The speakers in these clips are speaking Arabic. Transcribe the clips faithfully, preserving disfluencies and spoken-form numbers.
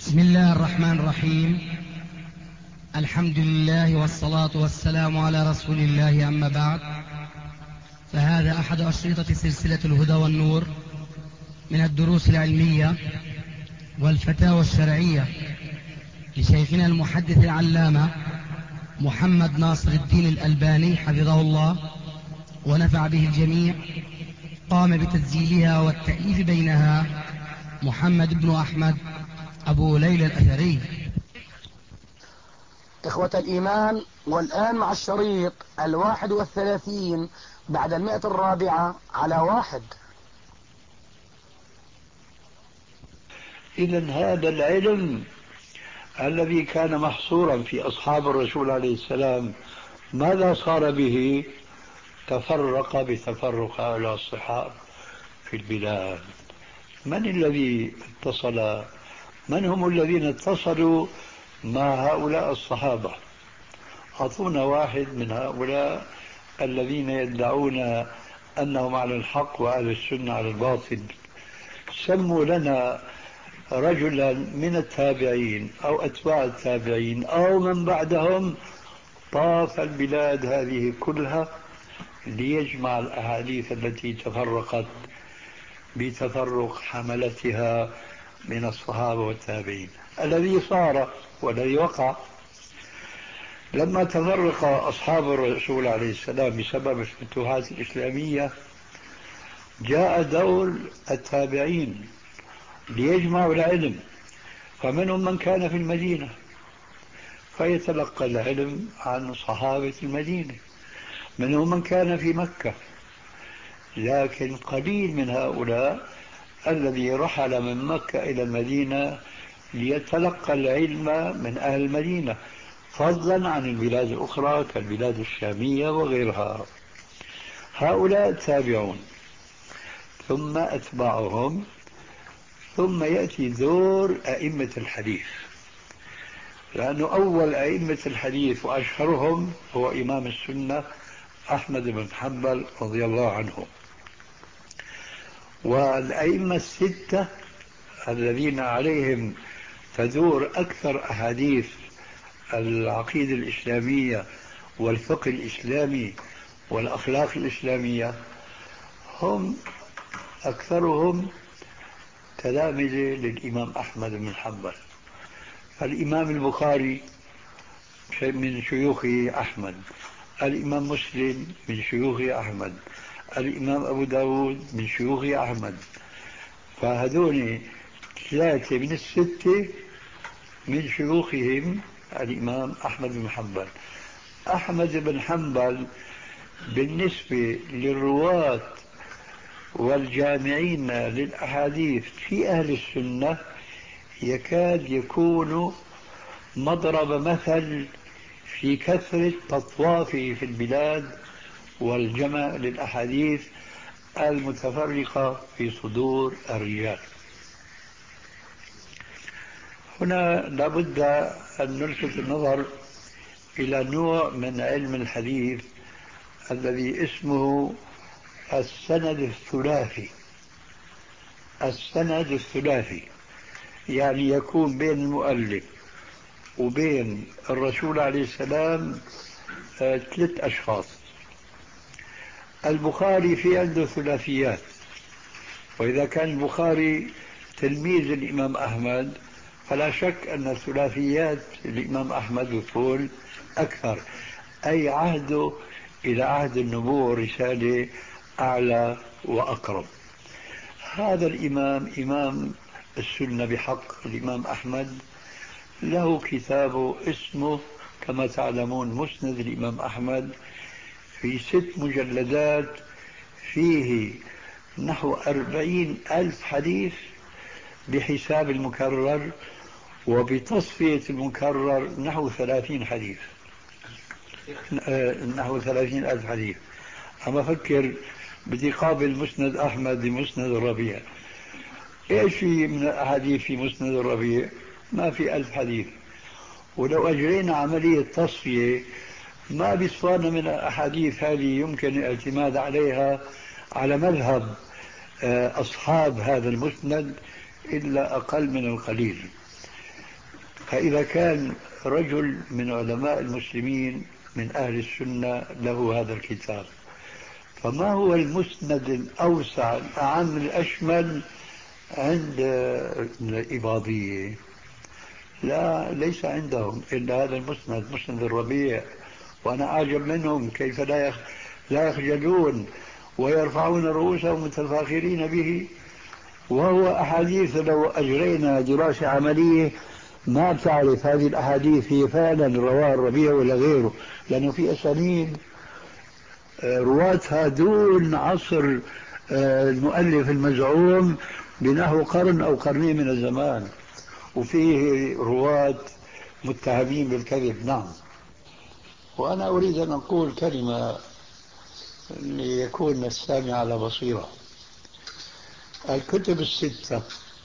بسم الله الرحمن الرحيم. الحمد لله والصلاة والسلام على رسول الله، أما بعد، فهذا أحد أشرطة سلسلة الهدى والنور من الدروس العلمية والفتاوى الشرعية لشيخنا المحدث العلامة محمد ناصر الدين الألباني حفظه الله ونفع به الجميع. قام بتسجيلها والتأليف بينها محمد بن أحمد أبو ليلى الأثري. إخوة الإيمان، والآن مع الشريط الواحد والثلاثين بعد المئة الرابعة على واحد. إذن هذا العلم الذي كان محصورا في أصحاب الرسول عليه السلام ماذا صار به؟ تفرق بتفرق هؤلاء الصحابة في البلاد. من الذي اتصل؟ من هم الذين اتصلوا مع هؤلاء الصحابة؟ أعطونا واحد من هؤلاء الذين يدعون أنهم على الحق وأهل السنة على الباطل. سموا لنا رجلا من التابعين أو أتباع التابعين أو من بعدهم طاف البلاد هذه كلها ليجمع الأحاديث التي تفرقت بتفرق حملتها من الصحابة والتابعين. الذي صار والذي وقع لما تفرق أصحاب الرسول عليه السلام بسبب الفتوحات الإسلامية، جاء دور التابعين ليجمعوا العلم، فمنهم من كان في المدينة فيتلقى العلم عن صحابة المدينة، منهم من كان في مكة، لكن قليل من هؤلاء الذي رحل من مكة إلى المدينة ليتلقى العلم من أهل المدينة، فضلا عن البلاد الأخرى كالبلاد الشامية وغيرها. هؤلاء تابعون، ثم أتباعهم، ثم يأتي دور أئمة الحديث، لأنه أول أئمة الحديث وأشهرهم هو إمام السنة أحمد بن حنبل رضي الله عنه. والأئمة الستة الذين عليهم تدور أكثر أحاديث العقيدة الإسلامية والفقه الإسلامي والأخلاق الإسلامية هم أكثرهم تلامذة للإمام أحمد بن حنبل. الإمام البخاري من شيوخ أحمد، الإمام مسلم من شيوخ أحمد، الإمام أبو داود من شيوخ أحمد. فهذول ثلاثة من الستة من شيوخهم الإمام أحمد بن حنبل. أحمد بن حنبل بالنسبة للرواة والجامعين للأحاديث في أهل السنة يكاد يكون مضرب مثل في كثرة تطوافه في البلاد والجمع للأحاديث المتفرقة في صدور الرجال. هنا لابد أن نلفت النظر إلى نوع من علم الحديث الذي اسمه السند الثلاثي. السند الثلاثي يعني يكون بين المؤلف وبين الرسول عليه السلام ثلاث أشخاص. البخاري في عنده ثلاثيات، وإذا كان البخاري تلميذ الإمام أحمد فلا شك أن ثلاثيات الإمام أحمد يكون أكثر، أي عهده إلى عهد النبوة والرسالة أعلى وأقرب. هذا الإمام إمام السنة بحق الإمام أحمد له كتاب اسمه كما تعلمون مسند الإمام أحمد في ست مجلدات، فيه نحو أربعين ألف حديث بحساب المكرر، وبتصفية المكرر نحو ثلاثين حديث، نحو ثلاثين ألف حديث. أما فكر بدي قابل مسند أحمد بمسند الربيع، إيش في من الأحاديث في مسند الربيع؟ ما في ألف حديث. ولو أجرينا عملية تصفية ما بيصفانا من الأحاديث هذه يمكن الاعتماد عليها على مذهب أصحاب هذا المسند إلا أقل من القليل. فإذا كان رجل من علماء المسلمين من أهل السنة له هذا الكتاب، فما هو المسند الأوسع الأعم الأشمل عند الإباضية؟ لا، ليس عندهم إلا هذا المسند، مسند الربيع. وأنا أعجب منهم كيف لا لا يخجلون ويرفعون رؤوسهم متفاخرين به، وهو أحاديث لو أجرينا دراسة عملية ما بتعرف هذه الأحاديث هي فعلا رواه الربيع ولا غيره، لأنه في أسانيد رواتها دون عصر المؤلف المزعوم بنحو قرن أو قرنين من الزمان، وفيه رواة متهمين بالكذب. نعم. وأنا أريد أن أقول كلمة ليكون السامع على بصيرة. الكتب الستة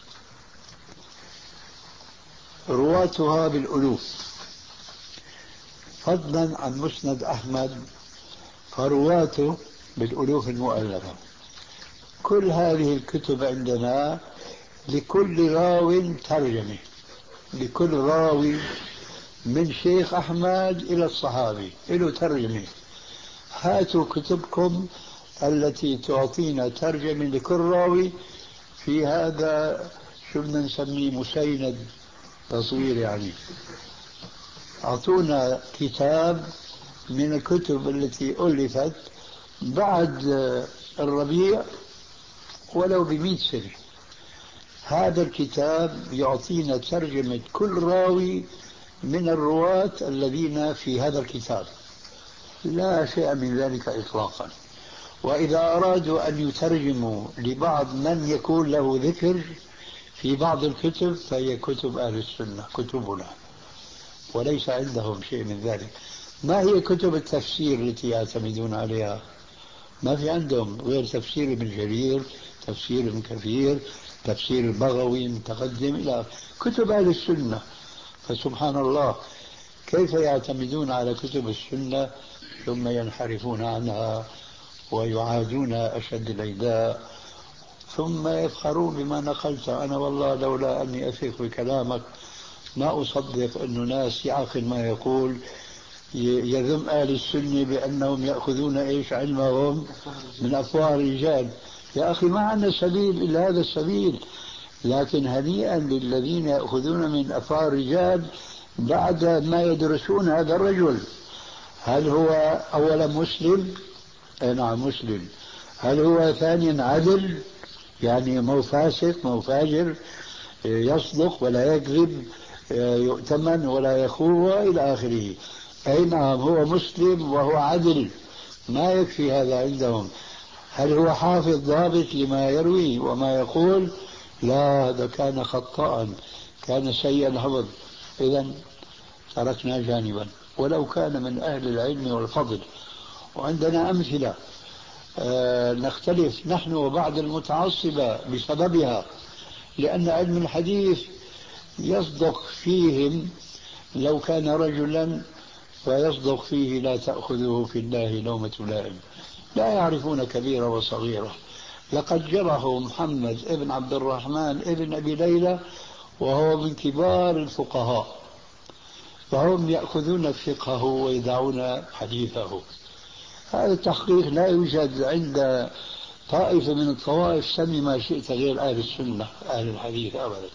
رواتها بالألوف، فضلا عن مسند أحمد فرواته بالألوف المؤلفة. كل هذه الكتب عندنا لكل راو ترجمة، لكل راوي من شيخ أحمد إلى الصحابي له ترجمة. هاتوا كتبكم التي تعطينا ترجمة لكل راوي في هذا شو بدنا نسميه مسيند تصوير، يعني أعطونا كتاب من الكتب التي ألفت بعد الربيع ولو بمئة سنة. هذا الكتاب يعطينا ترجمة كل راوي من الرواة الذين في هذا الكتاب، لا شيء من ذلك إطلاقا. وإذا أرادوا أن يترجموا لبعض من يكون له ذكر في بعض الكتب فهي كتب أهل السنة، كتبنا، وليس عندهم شيء من ذلك. ما هي كتب التفسير التي يعتمدون عليها؟ ما في عندهم غير تفسير ابن جرير، تفسير ابن كثير، تفسير البغوي متقدم إلى كتب أهل السنة. فسبحان الله كيف يعتمدون على كتب السنة ثم ينحرفون عنها ويعادون أشد العداء ثم يفخرون بما نقلت. أنا والله لولا أني أثق بكلامك ما أصدق أن ناس يعقل ما يقول يذم أهل السنة بأنهم يأخذون إيش علمهم من أفواه الرجال. يا أخي ما عندنا سبيل إلا هذا السبيل، لكن هنيئا للذين يأخذون من أفواه الرجال بعد ما يدرسون هذا الرجل. هل هو أولا مسلم؟ أي نعم مسلم. هل هو ثانيا عدل؟ يعني مو فاسق مو فاجر، يصدق ولا يكذب، يؤتمن ولا يخون إلى آخره. أي نعم هو مسلم وهو عدل، ما يكفي هذا عندهم. هل هو حافظ ضابط لما يروي وما يقول؟ لا، هذا كان خطاء، كان سيء الحفظ. إذن تركنا جانبا ولو كان من أهل العلم والفضل. وعندنا أمثلة آه نختلف نحن وبعض المتعصبة بسببها، لأن علم الحديث يصدق فيهم لو كان رجلا فيصدق فيه لا تأخذه في الله لومة لائم، لا يعرفون كبيرة وصغيرة. لقد جره محمد ابن عبد الرحمن ابن أبي ليلى وهو من كبار الفقهاء، فهم يأخذون فقهه ويدعون حديثه. هذا التحقيق لا يوجد عند طائفة من الطوائف، سمي ما شئت غير أهل السنة أهل الحديث أبدا.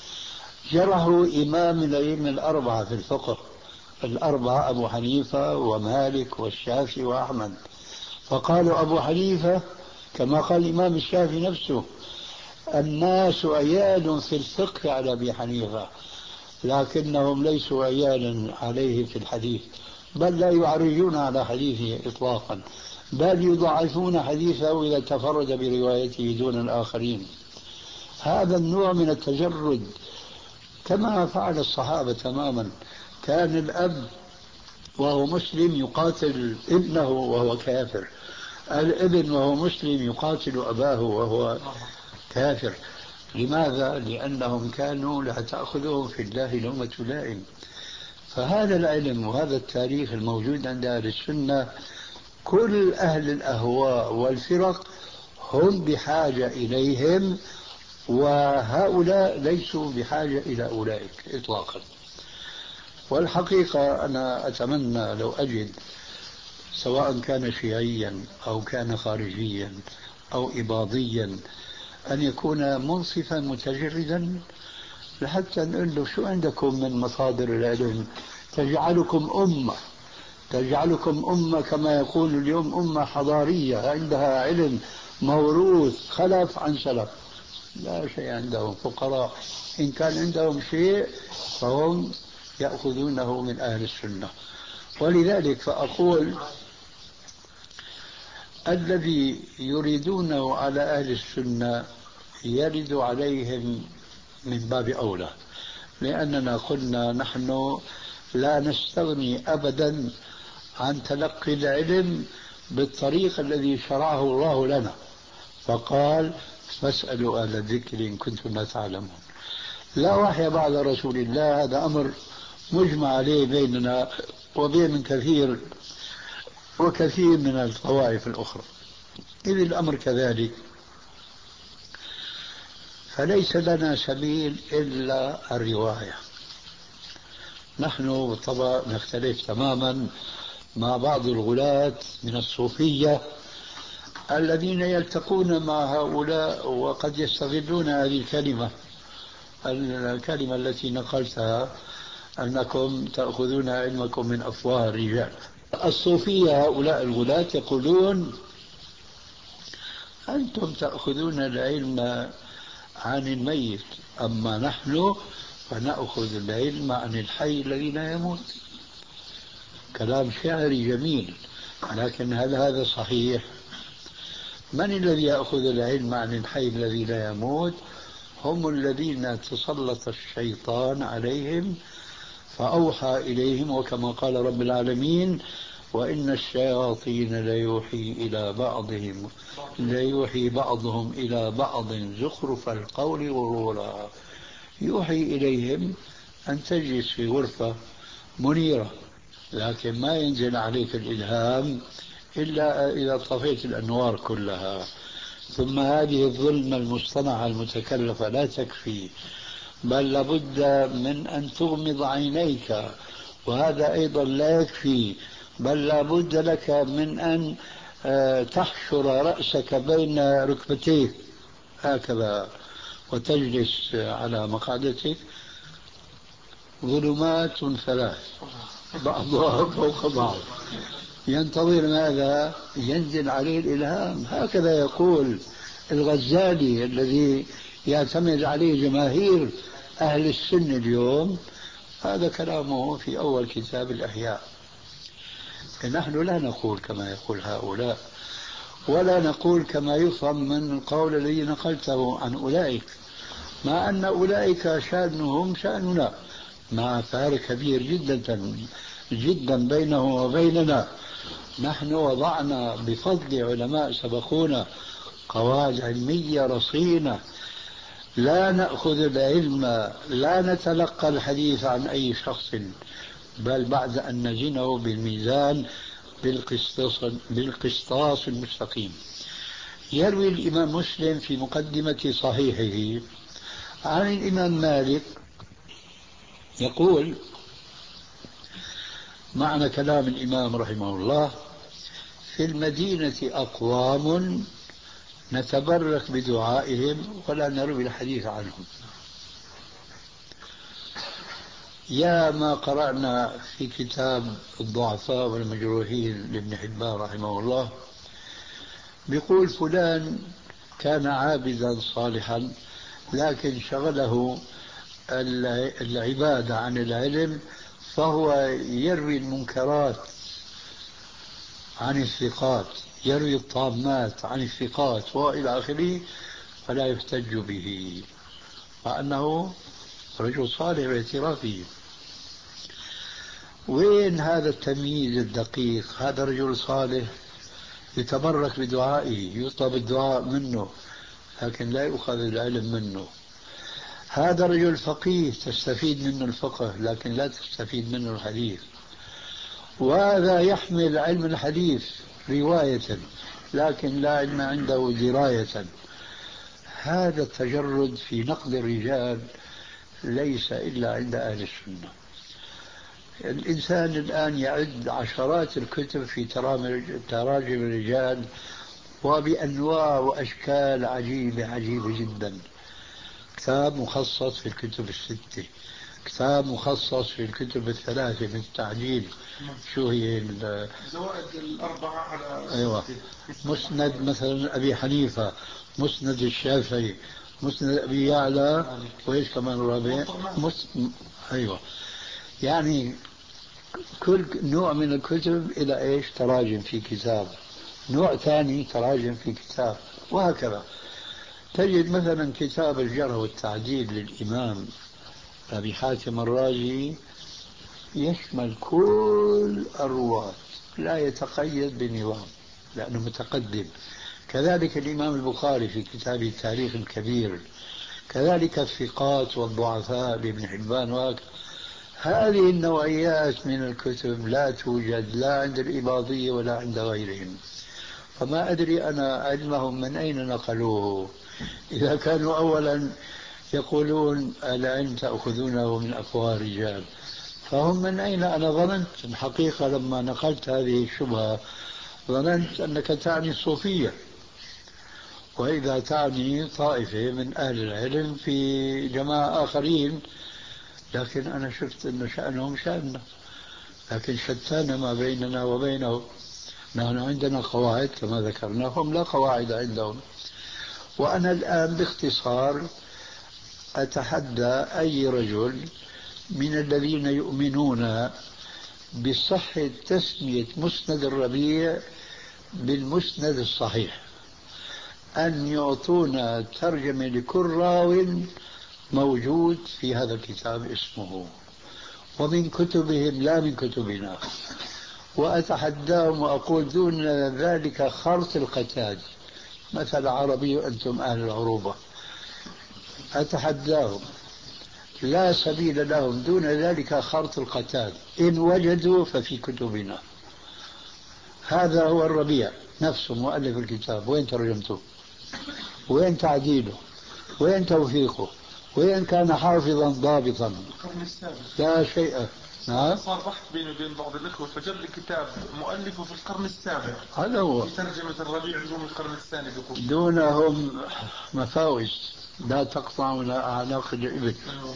جره إمام من الأئمة الأربعة في الفقه، الأربعة أبو حنيفة ومالك والشافعي وأحمد، فقالوا أبو حنيفة كما قال الإمام الشافعي نفسه: الناس عيال في الفقه على أبي حنيفة لكنهم ليسوا عيالا عليه في الحديث، بل لا يعرجون على حديثه إطلاقا، بل يضعفون حديثه إذا تفرد بروايته دون الآخرين. هذا النوع من التجرد كما فعل الصحابة تماما. كان الأب وهو مسلم يقاتل ابنه وهو كافر، الابن وهو مسلم يقاتل أباه وهو كافر. لماذا؟ لأنهم كانوا لا تأخذهم في الله لومة لائم. فهذا العلم وهذا التاريخ الموجود عند أهل السنة كل أهل الأهواء والفرق هم بحاجة إليهم، وهؤلاء ليسوا بحاجة إلى أولئك إطلاقا. والحقيقة أنا أتمنى لو أجد سواء كان شيعيا أو كان خارجيا أو إباضيا أن يكون منصفا متجردا، لحتى نقول له شو عندكم من مصادر العلم تجعلكم أمة تجعلكم أمة كما يقول اليوم أمة حضارية عندها علم موروث خلف عن سلف. لا شيء عندهم، فقراء. إن كان عندهم شيء فهم يأخذونه من أهل السنة. ولذلك فأقول الذي يريدونه على أهل السنة يرد عليهم من باب أولى، لأننا قلنا نحن لا نستغني أبدا عن تلقي العلم بالطريق الذي شرعه الله لنا، فقال فاسألوا أهل الذكر إن كنتم لا تعلمون. لا وحي بعد رسول الله، هذا أمر مجمع عليه بيننا وبين من كثير وكثير من الطوائف الأخرى. إذ الأمر كذلك فليس لنا سبيل إلا الرواية. نحن بالطبع نختلف تماما مع بعض الغلاة من الصوفية الذين يلتقون مع هؤلاء وقد يستغلون هذه الكلمة الكلمة التي نقلتها أنكم تأخذون علمكم من أفواه الرجال. الصوفية هؤلاء الغلاة يقولون أنتم تأخذون العلم عن الميت، أما نحن فنأخذ العلم عن الحي الذي لا يموت. كلام شعري جميل، لكن هل هذا صحيح؟ من الذي يأخذ العلم عن الحي الذي لا يموت؟ هم الذين تسلط الشيطان عليهم فأوحى إليهم، وكما قال رب العالمين وإن الشياطين ليوحي إلى بعضهم ليوحي بعضهم إلى بعض زخرف القول غرورا. يوحي إليهم أن تجلس في غرفة منيرة، لكن ما ينزل عليك الإلهام إلا إذا طفيت الأنوار كلها. ثم هذه الظلمة المصطنعة المتكلفة لا تكفي، بل لابد من أن تغمض عينيك، وهذا أيضا لا يكفي، بل لابد لك من أن تحشر رأسك بين ركبتيك هكذا وتجلس على مقعدتك. ظلمات ثلاث بعضها فوق بعض، ينتظر ماذا؟ ينزل عليه الإلهام. هكذا يقول الغزالي الذي يعتمد عليه جماهير أهل السنة اليوم، هذا كلامه في أول كتاب الأحياء. نحن لا نقول كما يقول هؤلاء، ولا نقول كما يفهم من القول الذي نقلته عن أولئك، مع أن أولئك شأنهم شأننا، مع فارق كبير جدا جدا بينه وبيننا. نحن وضعنا بفضل علماء سبقونا قواعد علمية رصينة، لا نأخذ العلم، لا نتلقى الحديث عن أي شخص، بل بعد أن نزنه بالميزان بالقسطاس, بالقسطاس المستقيم. يروي الإمام مسلم في مقدمة صحيحه عن الإمام مالك يقول معنى كلام الإمام رحمه الله: في المدينة أقوام نتبرك بدعائهم ولا نروي الحديث عنهم. يا ما قرأنا في كتاب الضعفاء والمجروحين لابن حبان رحمه الله، بيقول فلان كان عابدا صالحا لكن شغله العبادة عن العلم، فهو يروي المنكرات عن الثقات، يروي الطامات عن الثقات وإلى آخره، فلا يحتج به مع أنه رجل صالح باعترافه. وين هذا التمييز الدقيق؟ هذا رجل صالح يتبرك بدعائه، يطلب الدعاء منه لكن لا يؤخذ العلم منه. هذا رجل فقيه تستفيد منه الفقه لكن لا تستفيد منه الحديث. وهذا يحمل علم الحديث رواية لكن لا علم عنده دراية. هذا التجرد في نقد الرجال ليس إلا عند أهل السنة. الإنسان الآن يعد عشرات الكتب في تراجم الرجال وبأنواع وأشكال عجيبة عجيبة جدا. كتاب مخصص في الكتب الستة، كتاب مخصص في الكتب الثلاثة بالتعديل، شو هي زوائد الأربعة على أيوة، مسند مثلا أبي حنيفة، مسند الشافعي، مسند أبي يعلى، وإيش كمان الرابع مس... أيوة. يعني كل نوع من الكتب إلى إيش تراجم في كتاب، نوع ثاني تراجم في كتاب، وهكذا. تجد مثلا كتاب الجرح والتعديل للإمام أبي حاتم الرازي يشمل كل الرواة، لا يتقيد بنظام لأنه متقدم. كذلك الإمام البخاري في كتابه التاريخ الكبير، كذلك الثقات والضعفاء لابن حبان وهكذا. هذه النوعيات من الكتب لا توجد لا عند الإباضية ولا عند غيرهم. فما أدري أنا علمهم من أين نقلوه، إذا كانوا أولا يقولون العلم تأخذونه من أفواه الرجال، فهم من أين؟ أنا ظننت الحقيقة لما نقلت هذه الشبهة ظننت أنك تعني الصوفية، وإذا تعني طائفة من أهل العلم في جماعة آخرين، لكن أنا شفت أن شأنهم شأننا، لكن شتان ما بيننا وبينهم. نحن عندنا قواعد كما ذكرنا، هم لا قواعد عندهم. وأنا الآن باختصار أتحدى أي رجل من الذين يؤمنون بصحة تسمية مسند الربيع بالمسند الصحيح أن يعطونا ترجمة لكل راو موجود في هذا الكتاب اسمه، ومن كتبهم لا من كتبنا. وأتحداهم وأقول دون ذلك خرط القتاد، مثل عربي وأنتم أهل العروبة، أتحداهم لا سبيل لهم دون ذلك خرط القتاد، إن وجدوا ففي كتبنا. هذا هو الربيع نفسه مؤلف الكتاب، وين ترجمته؟ وين تعديله؟ وين توثيقه؟ وين كان حافظا ضابطا؟ القرن السابع لا شيء. نعم، صار بحث بيني وبين بعض الإخوة فجاب لي كتاب مؤلفه في القرن السابع، هذا هو في ترجمة الربيع من القرن الثاني بيقول. دونهم مفاوز لا تقطع ولا أعناق الإبل.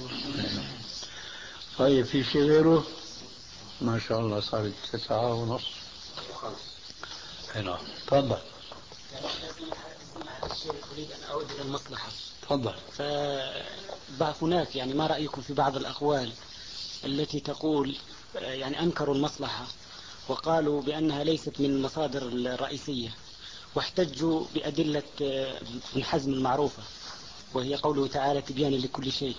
طيب في شيء غيره؟ ما شاء الله صارت تسعة ونص. هنا تفضل. الشيخ أريد أن أعود إلى المصلحة. تفضل. فهناك يعني ما رأيكم في بعض الأقوال التي تقول يعني أنكروا المصلحة وقالوا بأنها ليست من المصادر الرئيسية، واحتجوا بأدلة ابن حزم المعروفة وهي قوله تعالى تبيانا لكل شيء،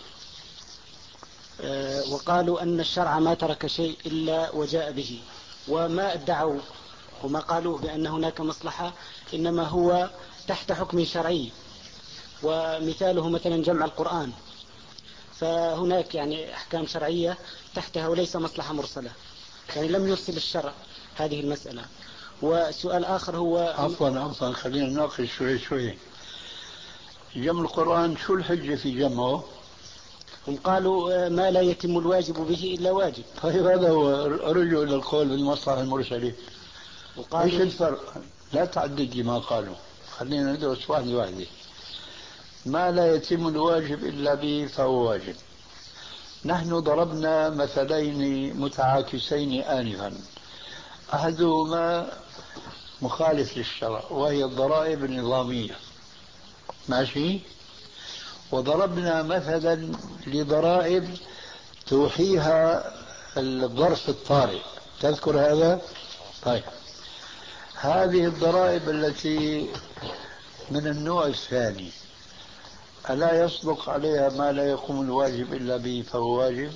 وقالوا أن الشرع ما ترك شيء إلا وجاء به، وما ادعوا وما قالوا بأن هناك مصلحة إنما هو تحت حكم شرعي، ومثاله مثلا جمع القرآن، فهناك يعني أحكام شرعية تحتها وليس مصلحة مرسلة، يعني لم يرسل الشرع هذه المسألة. وسؤال آخر هو عفوا عفوا خلينا نناقش شوي شوي. جمع القرآن شو الحجة في جمعه؟ هم قالوا ما لا يتم الواجب به إلا واجب. طيب هذا هو رجعوا إلى القول بالمصلحة المرسلة. ايش الفرق؟ لا تعدد لي ما قالوا، خلينا ندرس واحدة واحدة. ما لا يتم الواجب إلا به فهو واجب. نحن ضربنا مثلين متعاكسين آنفا، أحدهما مخالف للشرع وهي الضرائب النظامية، ماشي، وضربنا مثلا لضرائب توحيها الظرف الطارئ، تذكر هذا؟ طيب هذه الضرائب التي من النوع الثاني ألا يصدق عليها ما لا يقوم الواجب إلا به فهو واجب؟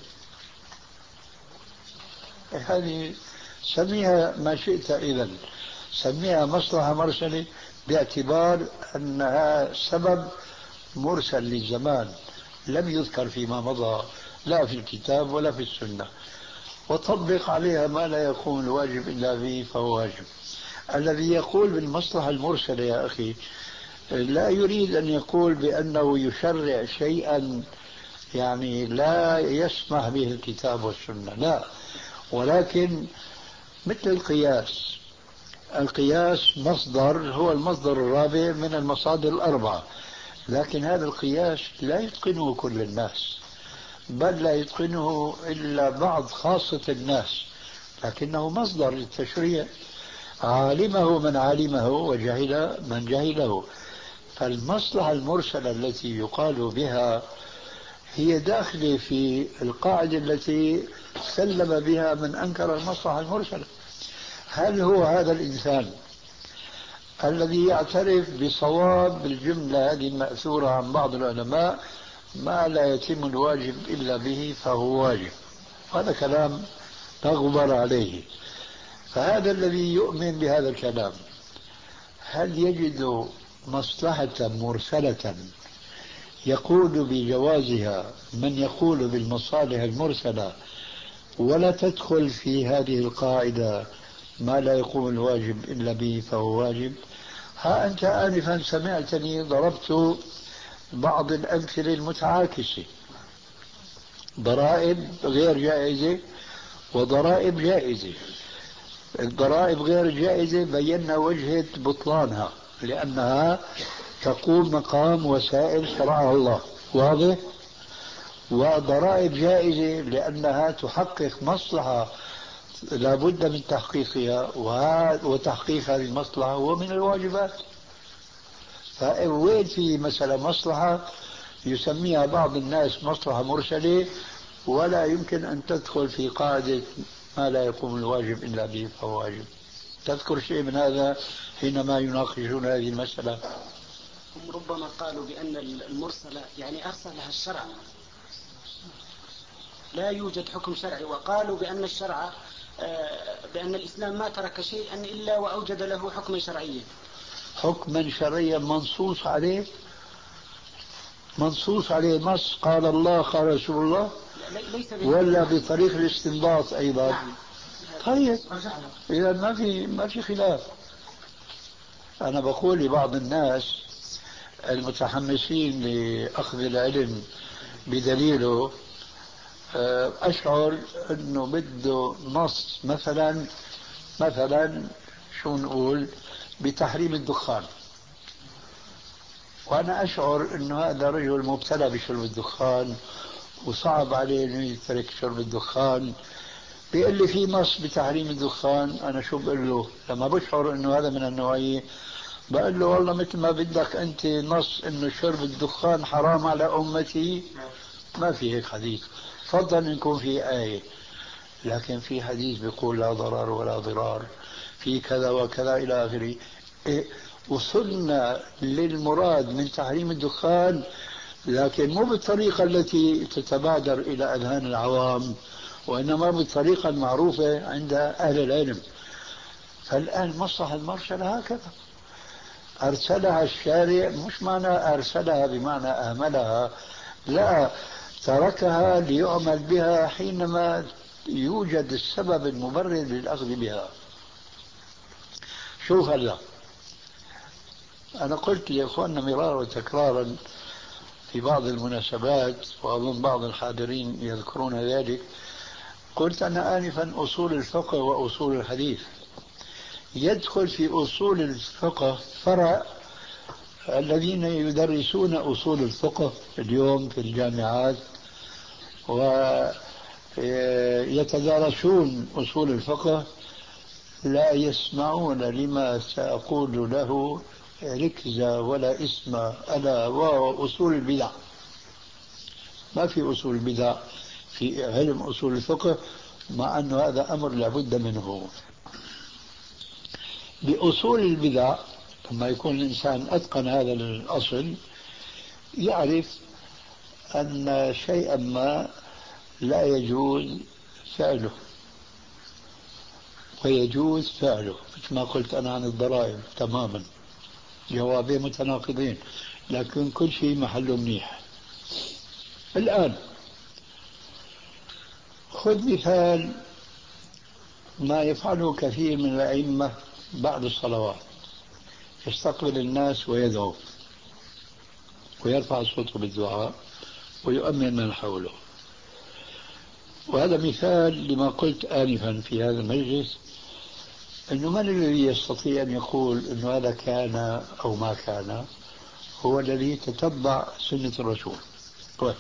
هذه سميها ما شئت، إذا سميها مصلحة مرسلة باعتبار أنها سبب مرسل للزمان لم يذكر فيما مضى لا في الكتاب ولا في السنة، وطبق عليها ما لا يقوم الواجب إلا به فهو واجب. الذي يقول بالمصلحة المرسلة يا أخي لا يريد أن يقول بأنه يشرع شيئا يعني لا يسمح به الكتاب والسنة، لا، ولكن مثل القياس، القياس مصدر هو المصدر الرابع من المصادر الأربعة، لكن هذا القياس لا يتقنه كل الناس، بل لا يتقنه إلا بعض خاصة الناس، لكنه مصدر للتشريع، عالمه من علمه وجهل من جهله. فالمصلحة المرسلة التي يقال بها هي داخلة في القاعدة التي سلم بها من أنكر المصلحة المرسلة. هل هو هذا الإنسان الذي يعترف بصواب بالجملة هذه المأثورة عن بعض العلماء ما لا يتم الواجب إلا به فهو واجب؟ هذا كلام لا غبار عليه. فهذا الذي يؤمن بهذا الكلام هل يجد مصلحة مرسلة يقول بجوازها من يقول بالمصالح المرسلة ولا تدخل في هذه القاعدة ما لا يقوم الواجب إلا به فهو واجب؟ ها أنت آنفا سمعتني ضربت بعض الأمثلة المتعاكسة، ضرائب غير جائزة وضرائب جائزة. الضرائب غير جائزة بينا وجهة بطلانها لأنها تقوم مقام وسائل شرعها الله، واضح؟ وضرائب جائزة لأنها تحقق مصلحة لابد من تحقيقها، وتحقيق هذه المصلحة هو من الواجبات. فوين في مثلا مصلحة يسميها بعض الناس مصلحة مرسلة ولا يمكن أن تدخل في قاعدة ما لا يقوم الواجب إلا به فهو واجب؟ تذكر شيء من هذا حينما يناقشون هذه المسألة؟ هم ربما قالوا بأن المرسلة يعني أرسلها الشرع، لا يوجد حكم شرعي، وقالوا بأن الشرع بأن الإسلام ما ترك شيئا إلا وأوجد له حكما شرعيا. حكما شرعيا منصوص عليه، منصوص عليه نص قال الله قال رسول الله، ولا بطريق الاستنباط أيضا؟ نعم. طيب إذا ما في ما في خلاف. أنا بقول لبعض الناس المتحمسين لأخذ العلم بدليله أشعر أنه بده نص مثلا مثلا شو نقول بتحريم الدخان، وأنا أشعر أنه هذا رجل مبتلى بشرب الدخان وصعب عليه أنه يترك شرب الدخان، بيقول لي في نص بتحريم الدخان. أنا شو بقول له لما بشعر أنه هذا من النوعية؟ بقول له والله مثل ما بدك أنت نص أنه شرب الدخان حرام على أمتي، ما في هيك حديث، فضل أن يكون في آية، لكن في حديث بيقول لا ضرر ولا ضرار في كذا وكذا إلى آخره. إيه وصلنا للمراد من تحريم الدخان، لكن مو بالطريقة التي تتبادر إلى أذهان العوام، وإنما بالطريقة المعروفة عند أهل العلم. فالآن مصلحة المرسلة هكذا أرسلها الشارع، مش معنى أرسلها بمعنى أهملها، لا، تركها ليعمل بها حينما يوجد السبب المبرر للأخذ بها. شوف هلا، أنا قلت يا أخواننا مرارا وتكرارا في بعض المناسبات، وأظن بعض الحاضرين يذكرون ذلك، قلت أنا آنفا أصول الفقه وأصول الحديث. يدخل في أصول الفقه فرع الذين يدرسون أصول الفقه اليوم في الجامعات ويتدارسون أصول الفقه لا يسمعون لما سأقول له ركزة ولا اسم، ألا وهو أصول البدع. ما في أصول البدع في علم أصول الفقه، مع أن هذا أمر لابد منه. بأصول البدع لما يكون الإنسان أتقن هذا الأصل يعرف أن شيئا ما لا يجوز فعله ويجوز فعله، مثل ما قلت أنا عن الضرائب تماما، جوابين متناقضين لكن كل شيء محله منيح. الآن خذ مثال ما يفعله كثير من الأئمة بعد الصلوات، يستقبل الناس ويدعو ويرفع صوته بالدعاء ويؤمن من حوله، وهذا مثال لما قلت آنفا في هذا المجلس، أنه من الذي يستطيع أن يقول أنه هذا كان أو ما كان؟ هو الذي تتبع سنة الرسول. طيب.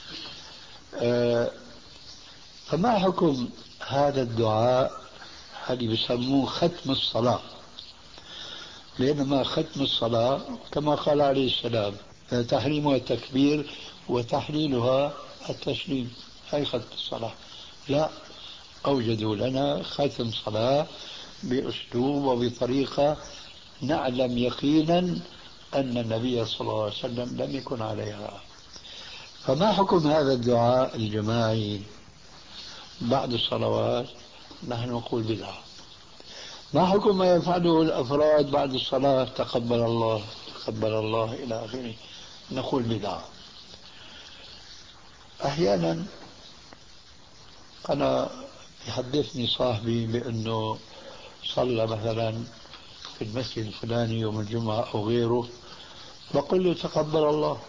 آه فما حكم هذا الدعاء اللي بيسموه ختم الصلاة؟ لأنما ختم الصلاة كما قال عليه السلام تحريمها التكبير وتحليلها التسليم، هي ختم الصلاة. لا، أوجدوا لنا ختم صلاة بأسلوب وبطريقة نعلم يقينا أن النبي صلى الله عليه وسلم لم يكن عليها. فما حكم هذا الدعاء الجماعي بعد الصلوات؟ نحن نقول بدعة. ما حكم ما يفعله الأفراد بعد الصلاة؟ تقبل الله تقبل الله إلى آخره، نقول بدعة. أحيانا أنا يحدثني صاحبي بأنه صلى مثلا في المسجد الفلاني يوم الجمعة أو غيره، بقول له تقبل الله.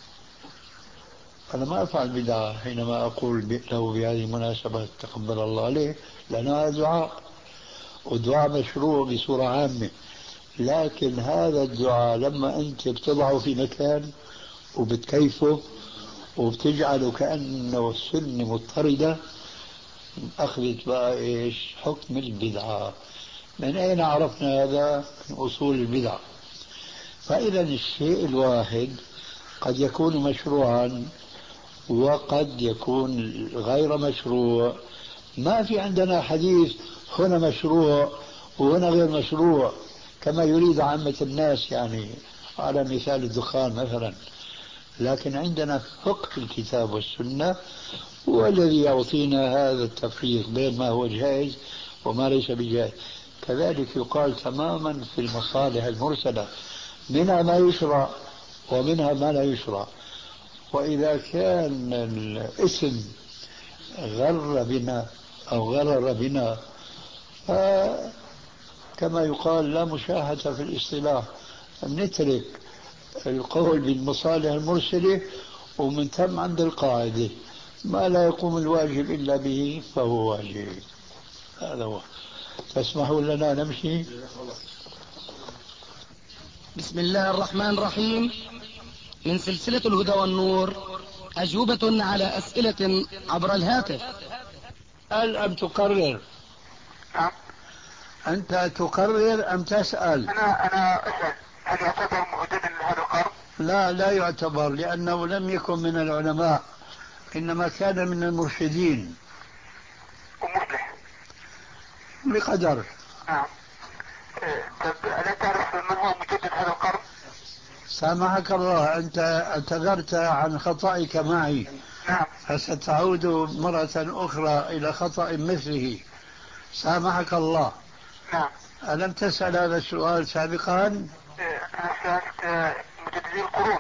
أنا ما أفعل بدعة حينما أقول له بهذه المناسبة تقبل الله. ليه؟ لأن هذا دعاء، والدعاء مشروع بصورة عامة. لكن هذا الدعاء لما أنت بتضعه في مكان وبتكيفه وبتجعله كأنه سنة مضطردة، أخذت بقى إيش حكم البدعة. من أين عرفنا هذا؟ من أصول البدع. فإذا الشيء الواحد قد يكون مشروعا وقد يكون غير مشروع. ما في عندنا حديث هنا مشروع وهنا غير مشروع كما يريد عامة الناس، يعني على مثال الدخان مثلا. لكن عندنا فقه الكتاب والسنة هو الذي يعطينا هذا التفريق بين ما هو جائز وما ليس بجائز. كذلك يقال تماما في المصالح المرسلة، منها ما يشرع ومنها ما لا يشرع. وإذا كان الاسم غر بنا أو غرر بنا، كما يقال لا مشاهدة في الاصطلاح، نترك القول بالمصالح المرسلة ومن ثم عند القاعدة ما لا يقوم الواجب إلا به فهو واجب. هذا هو. تسمحوا لنا نمشي؟ بسم الله الرحمن الرحيم. من سلسلة الهدى والنور، أجوبة على أسئلة عبر الهاتف. هل أم تقرر؟ نعم. أنت تقرر أم تسأل؟ أنا أنا أسأل، هل يعتبر مهددا لهذا القرن؟ لا، لا يعتبر، لأنه لم يكن من العلماء، إنما كان من المرشدين ومصلح بقدر. نعم. طب ألا تعرف من هو مجدد هذا القرن؟ سامحك الله، أنت اعتذرت عن خطأك معي. نعم. فستعود مرة أخرى إلى خطأ مثله. سامحك الله. نعم. ألم تسأل هذا السؤال سابقا؟ أنا سألت مجددي القرون.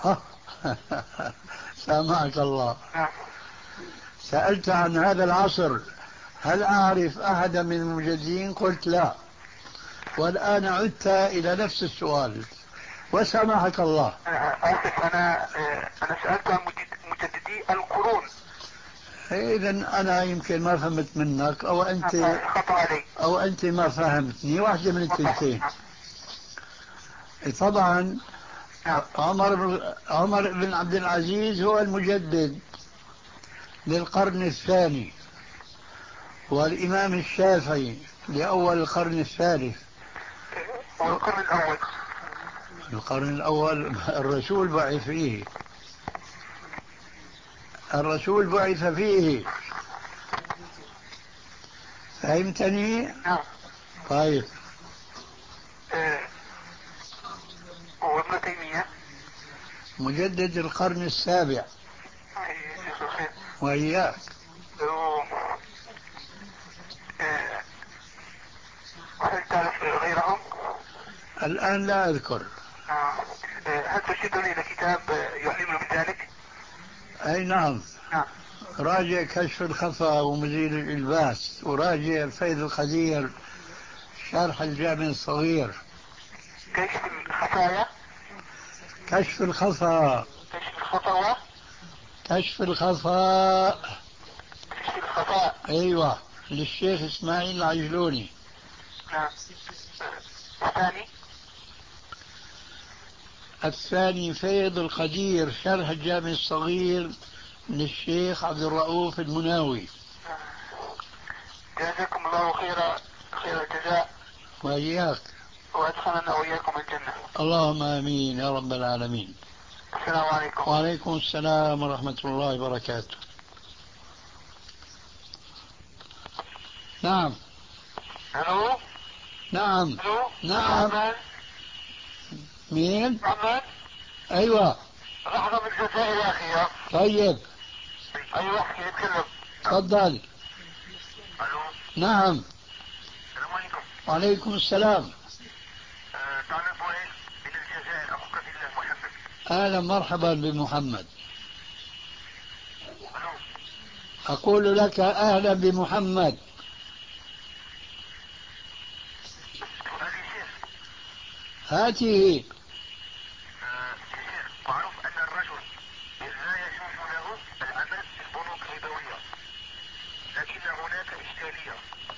سامحك الله. نعم. سألت عن هذا العصر، هل أعرف أحدا من المجددين؟ قلت لا. والآن عدت إلى نفس السؤال وسامحك الله. آسف، أنا أنا سألت عن مجددي القرون. إذا أنا يمكن ما فهمت منك، أو أنت خطأ علي، أو أنت ما فهمتني، واحدة من التنتين. طبعا عمر عمر بن عبد العزيز هو المجدد للقرن الثاني، والإمام الشافعي لأول القرن الثالث. والقرن الأول القرن الأول الرسول بعث فيه، الرسول بعث فيه. فهمتني؟ نعم. طيب. أه. وابن تيمية مجدد القرن السابع. وإياك. أه. هل تعرف غيرهم؟ الآن لا أذكر. أه. هل ترشدني إلى كتاب يعلمنا بذلك؟ أي نعم. نعم. راجع كشف الخفا ومزيل الإلباس، وراجع الفيض القدير شرح الجامع الصغير. كشف الخفايا، كشف الخفا، كشف الخطوة، كشف الخفاء، كشف الجزاء. أيوة، للشيخ إسماعيل العجلوني. نعم. الثاني الثاني فيض القدير شرح الجامع الصغير للشيخ عبد الرؤوف المناوي. جزاكم الله خيرا خير الجزاء وإياك، وأدخلنا وإياكم الجنة. اللهم آمين يا رب العالمين. السلام عليكم. وعليكم السلام ورحمة الله وبركاته. نعم. ألو. نعم. ألو. نعم. محمد. مين؟ محمد. أيوة. لحظة من الجزائر يا أخي. طيب. أيوة أحكي نتكلم. تفضل. ألو. نعم. السلام عليكم. وعليكم السلام. أه تعرف وين؟ من الجزائر أخوك في الله محمد. أهلا مرحبا بمحمد. ألو. أقول لك أهلا بمحمد. هذه شيخ. هاته. أه شيخ، معروف أن الرجل لا يجوز له العمل في البنوك الربوية، لكن هناك إشكالية.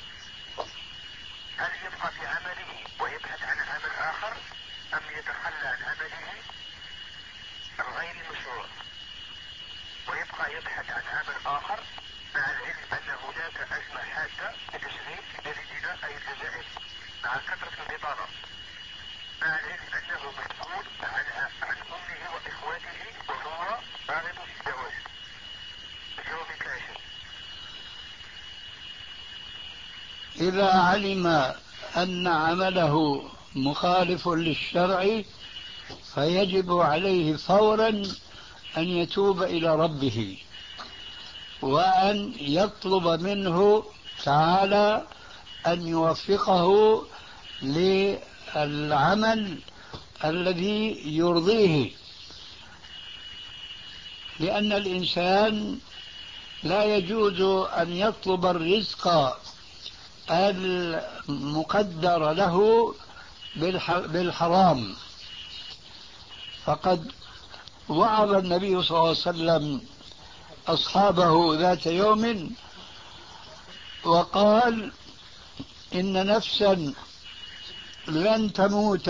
هل يبقى في عمله ويبحث عن عمل آخر، أم يتخلى عن عمله الغير مشروع ويبقى يبحث عن عمل آخر، مع العلم أن هناك أزمة حادة لتشغيل في بلدنا أي الجزائر مع كثرة البطالة، مع العلم أنه مسؤول عن عن أمه وإخواته وهو راغب في الزواج. بجوابك يا شيخ. إذا علم أن عمله مخالف للشرع فيجب عليه فورا أن يتوب إلى ربه، وأن يطلب منه تعالى أن يوفقه للعمل الذي يرضيه، لأن الإنسان لا يجوز أن يطلب الرزق المقدر له بالحرام. فقد وعظ النبي صلى الله عليه وسلم أصحابه ذات يوم وقال: إن نفسا لن تموت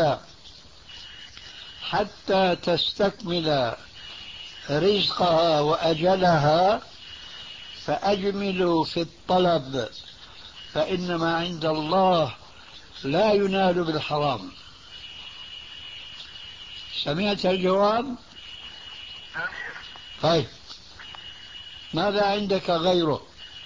حتى تستكمل رزقها وأجلها، فأجملوا في الطلب، فإن ما عند الله لا ينال بالحرام. سمعت الجواب؟ طيب، ماذا عندك غيره؟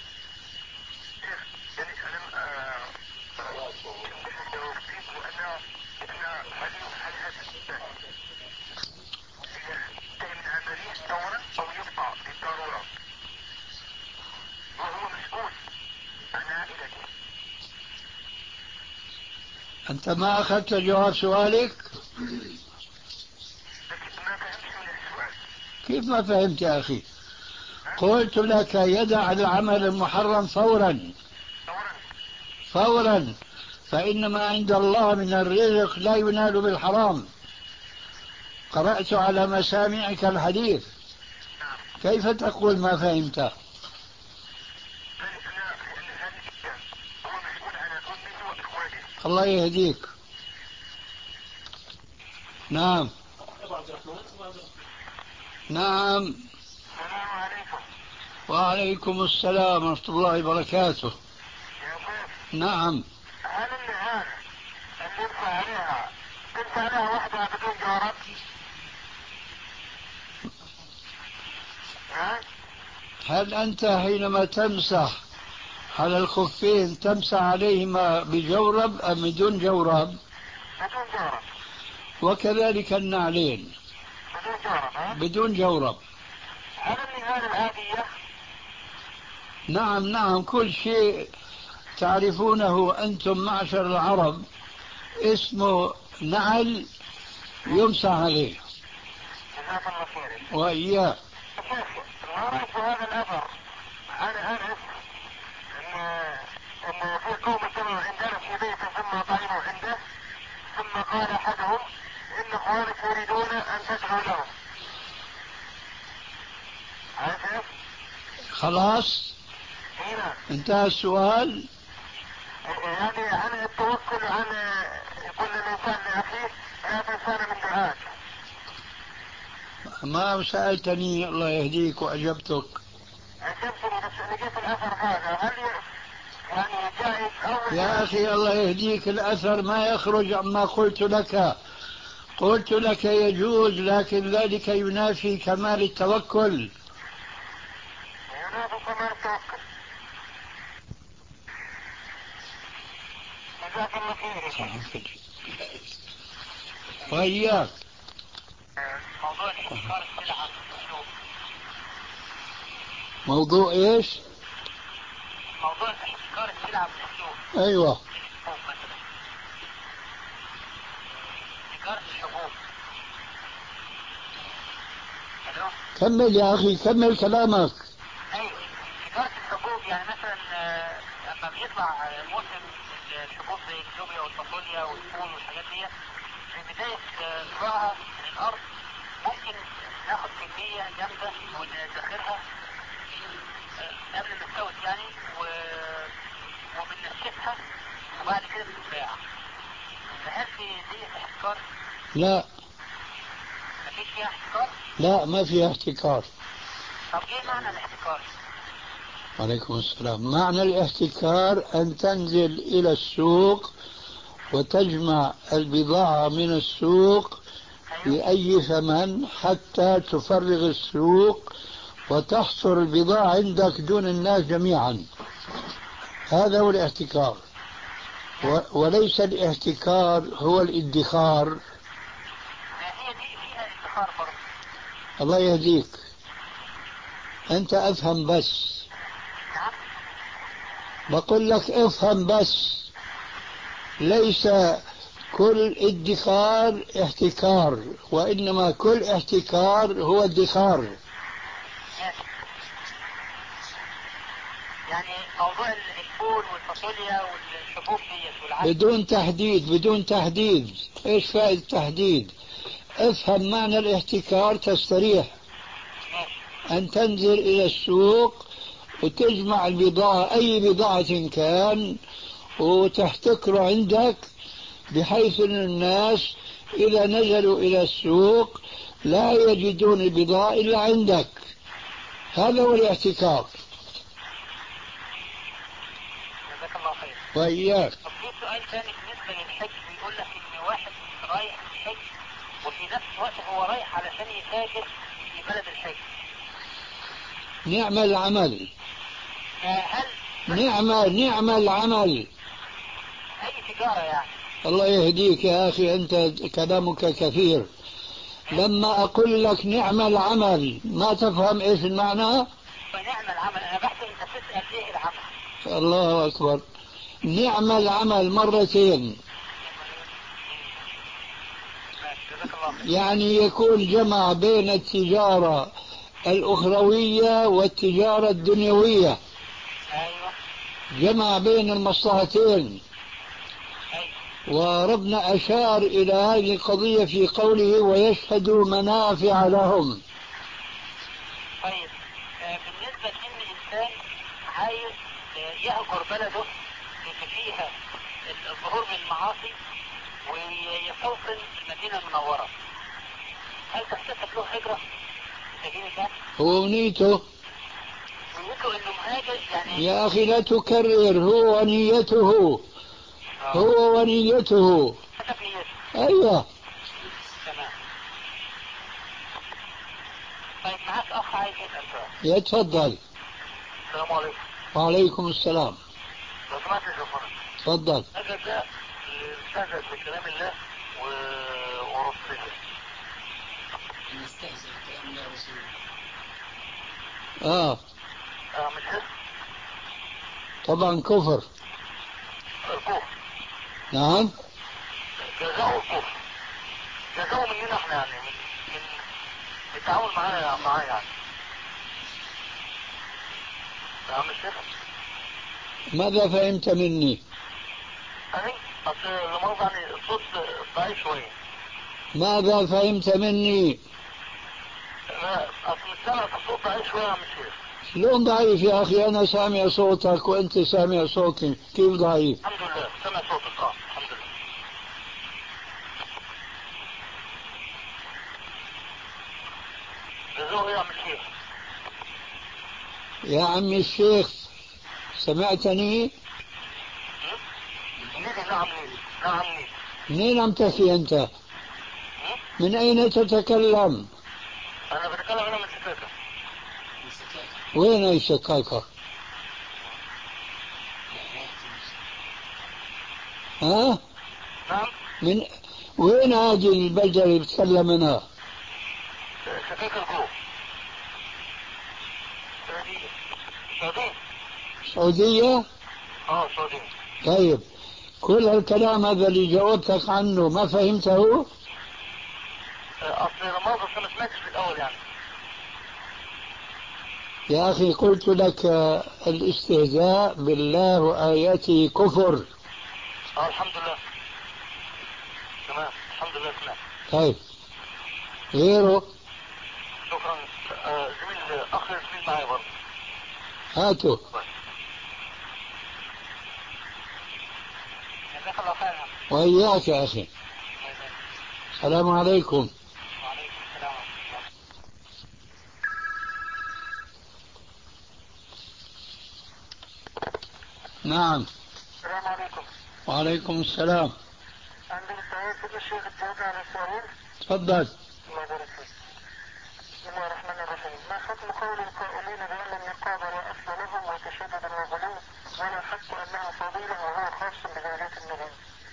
أنت ما أخذت جواب سؤالك؟ كيف ما فهمت يا أخي؟ قلت لك يدع العمل المحرم فورا فورا، فإن ما عند الله من الرزق لا ينال بالحرام. قرأت على مسامعك الحديث، كيف تقول ما فهمت؟ الله يهديك. نعم. نعم. السلام عليكم. وعليكم السلام ورحمة الله وبركاته. نعم. هل النهار اللي يدفع عليها تدفع عليها وحدها بدون جواب؟ ها؟ هل أنت حينما تمسح على الخفين تمسح عليهما بجورب أم بدون جورب؟ بدون جورب. وكذلك النعلين بدون جورب. ها؟ بدون جورب. هل النهار العادية؟ نعم نعم، كل شيء تعرفونه أنتم معشر العرب اسمه نعل يمسح عليه. جزاك الله خير. وإياه. ما رأيت هذا الأثر؟ أنا أعرف أن أن في قوم كانوا عندنا في بيت ثم طعموا عنده، ثم قال أحدهم إن إخوانك يريدون أن تدعوا لهم. عارف؟ خلاص. هنا انتهى السؤال. يعني عن التوكل عن كل الانسان لاخيه لا تنسانا من دعائك. ما سألتني الله يهديك وأجبتك. عجبتني بس لقيت الاثر هذا هل يعني جائز او يا أخي الله يهديك، الأثر ما يخرج عما قلت لك. قلت لك يجوز، لكن ذلك ينافي كمال التوكل. ينافي كمال التوكل. جزاك الله خير. وإياك. موضوع الاحتكار السلعة في السوق. موضوع ايش؟ موضوع احتكار السلعة في السوق. ايوه. احتكار الحبوب. الو. كمل يا أخي، كمل كلامك. ايوه احتكار الحبوب، يعني مثلا لما بيطلع موسم الحبوب زي اللوبيا والفاصوليا والفول والحاجات دي في بداية طلوعها من الأرض ممكن ناخد كمية جامدة وندخرها قبل ما تستوت يعني و... وبننشفها وبعد كده بتتباع. فهل في دي احتكار؟ لا. مفيش فيها احتكار؟ لا ما فيها احتكار. طب ايه معنى الاحتكار؟ عليكم السلام. معنى الاحتكار أن تنزل إلى السوق وتجمع البضاعة من السوق بأي ثمن حتى تفرغ السوق وتحصر البضاعة عندك دون الناس جميعا. هذا هو الاحتكار، وليس الاحتكار هو الادخار. هي دي فيها ادخار برضه. الله يهديك، أنت أفهم بس. نعم. بقول لك افهم بس، ليس كل ادخار احتكار، وإنما كل احتكار هو ادخار. يعني موضوع الفول والفاصوليا والحبوب ديت والعسل بدون تحديد، بدون تحديد. ايش فائدة التحديد؟ افهم معنى الاحتكار تستريح. أن تنزل إلى السوق وتجمع البضاعة، أي بضاعة كان، وتحتكر عندك بحيث أن الناس إذا نزلوا إلى السوق لا يجدون البضاعة إلا عندك. هذا هو الاحتكار. جزاك الله خير. وإياك. طب في سؤال ثاني بالنسبة للحج، بيقول لك إن واحد رايح الحج وفي نفس الوقت هو رايح علشان يتاجر في بلد الحج. نعم العمل. هل نعم نعم العمل. أي تجارة يعني؟ الله يهديك يا أخي، أنت كلامك كثير. لما أقول لك نعم العمل ما تفهم إيش المعنى؟ فنعم العمل، أنا بحث أنت تسأل إيه العمل. الله أكبر. نعم العمل مرتين، يعني يكون جمع بين التجارة الأخروية والتجارة الدنيوية. أيوة. جمع بين المصلحتين. أيوة. وربنا أشار إلى هذه القضية في قوله ويشهدوا منافع لهم. طيب آه بالنسبة لأن إنسان عايز يهجر بلده اللي فيها الظهور بالمعاصي ويستوطن المدينة المنورة، هل تحتسب له هجرة؟ هو نيته. نيته انه مهاجر يعني. يا اخي لا تكرر، هو ونيته. آه. هو ونيته. ايوه. تمام. طيب معك اخ عايز يسأل سؤال. يتفضل. السلام عليكم. وعليكم السلام. لو سمحت يا شيخ تفضل. هذا ده يستهزأ بكلام الله و... ورسوله. يستهزئ بكلام الله ورسوله. اه اه مش كده؟ طبعا كفر. الكفر. نعم. جزاؤه الكفر. جزاؤه مننا احنا يعني من من التعامل معاه معاه يعني. اه مش كده؟ ماذا فهمت مني؟ يعني اصل لمؤاخذة يعني الصوت ضعيف شوية. ماذا فهمت مني؟ لا اصل السمع الصوت ضعيف شوية يا عم الشيخ. شلون ضعيف يا أخي؟ أنا سامع صوتك وأنت سامع صوتي، كيف ضعيف؟ الحمد لله سمع صوتك. اه الحمد لله. جزوه يا عم الشيخ. يا عمي الشيخ سمعتني؟ نيدي نعم نيدي نعم نيدي. منين عم تحكي أنت؟ من أين تتكلم؟ أنا بتكلم أنا من سكاكة. وين أي شكاكة؟ ها؟ نعم. من وين هذه البلدة اللي بتكلم منها؟ سكاكة الكوف. سعودية. سعودية. سعودية؟ اه سعودية. طيب كل هالكلام هذا اللي جاوبتك عنه ما فهمته؟ أصل ما بس ما سمعتش في الأول يعني. يا أخي قلت لك الاستهزاء بالله وآياته كفر. اه الحمد لله. تمام الحمد لله سمعت. طيب غيره؟ شكرا. آه زميل اخر زميل معي برضه. هاتوا. جزاك الله خير. وإياك يا أخي. السلام عليكم. وعليكم السلام. نعم. السلام عليكم. وعليكم السلام. عندي سؤال في الشيخ الجواب على السؤال. تفضل. الله يبارك فيك. بسم الله الرحمن الرحيم. ما حكم قول القائلين بأن النقاب لا أصل له وتشدد وغلو ولا حتى أنه فضيلة وهو خاص بذرية النبي؟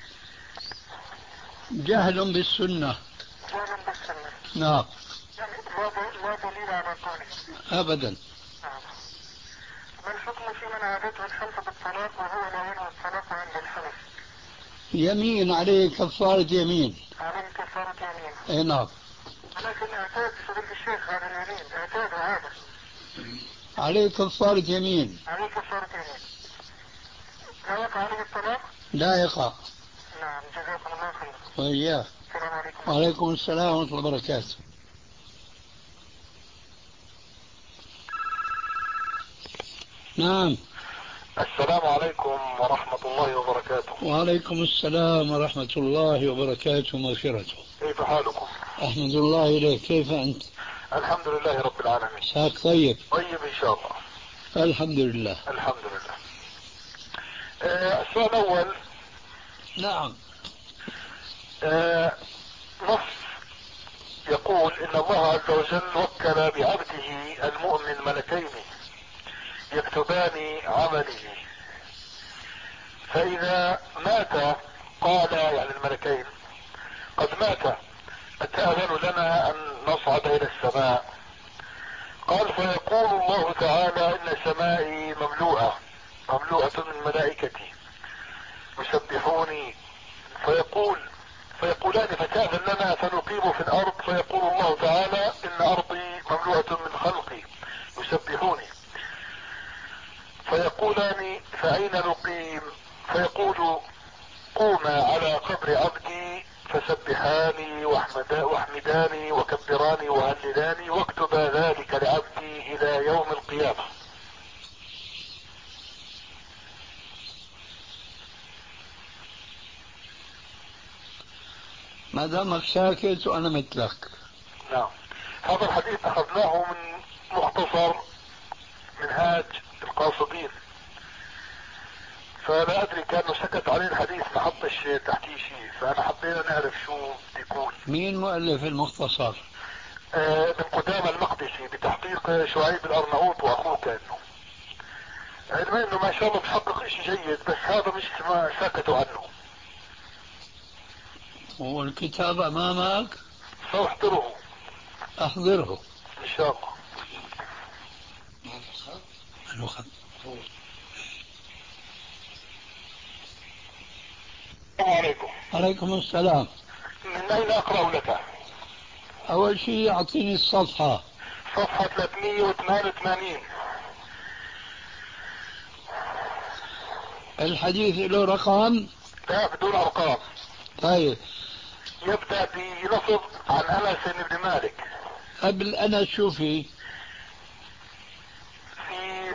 جهل بالسنة. جهل بالسنة. نعم. يعني لا لا دليل على قوله. أبدا. نعم. ما الحكم في من عادته الحلف بالطلاق وهو لا ينوي الطلاق عند الحلف؟ يمين عليه كفارة يمين. عليه كفارة يمين. اي نعم. ولكن اعتاد فضيلة الشيخ هذا اليمين، اعتاد هذا. عليه كفارة يمين. عليه كفارة يمين. لا يقع عليه الطلاق؟ لا يقع. نعم جزاكم الله خيرا. وإياه. السلام عليكم. وعليكم السلام ورحمة الله وبركاته. نعم. السلام عليكم ورحمة الله وبركاته. وعليكم السلام ورحمة الله وبركاته ومغفرته. كيف حالكم؟ أحمد الله إليك، كيف أنت؟ الحمد لله رب العالمين. ساك طيب؟ طيب إن شاء الله. الحمد لله. الحمد لله. آه السؤال الأول. نعم. آه نص يقول إن الله عز وجل وكل بعبده المؤمن ملكين يكتبان عمله، فإذا مات قال يعني الملكين قد مات أتأذن لنا أن نصعد إلى السماء؟ قال فيقول الله تعالى إن سمائي مملوءة مملوءة من ملائكتي يسبحوني، فيقول فيقولان فتأذن لنا فنقيم في الأرض، فيقول الله تعالى إن أرضي مملوءة من خلقي يسبحوني، فيقولان فأين نقيم؟ فيقول قوما على قبر عبدي فسبحاني واحمداني وكبراني وهللاني واكتبا ذلك لعبدي إلى يوم القيامة. ما دامك ساكت وأنا مثلك. نعم. هذا الحديث أخذناه من مختصر منهاج القاصدين، فلا أدري كأنه سكت عليه الحديث ما حطش تحتيه شيء، فأنا حبينا نعرف شو يكون. مين مؤلف المختصر؟ آه ابن قدامة المقدسي بتحقيق شعيب الأرناؤوط وأخوه كأنه. علما انه ما شاء الله بحقق اشي جيد، بس هذا مش ما سكتوا عنه. والكتاب أمامك؟ سأحضره. أحضره إن شاء الله. السلام عليكم. عليكم السلام. من أين أقرأ لك؟ أول شيء أعطيني الصفحة. صفحة ثلاثمئة وثمانية وثمانين. الحديث له رقم؟ لا بدون أرقام. طيب. يبدأ بلفظ عن أنس بن مالك. قبل أنس شو في؟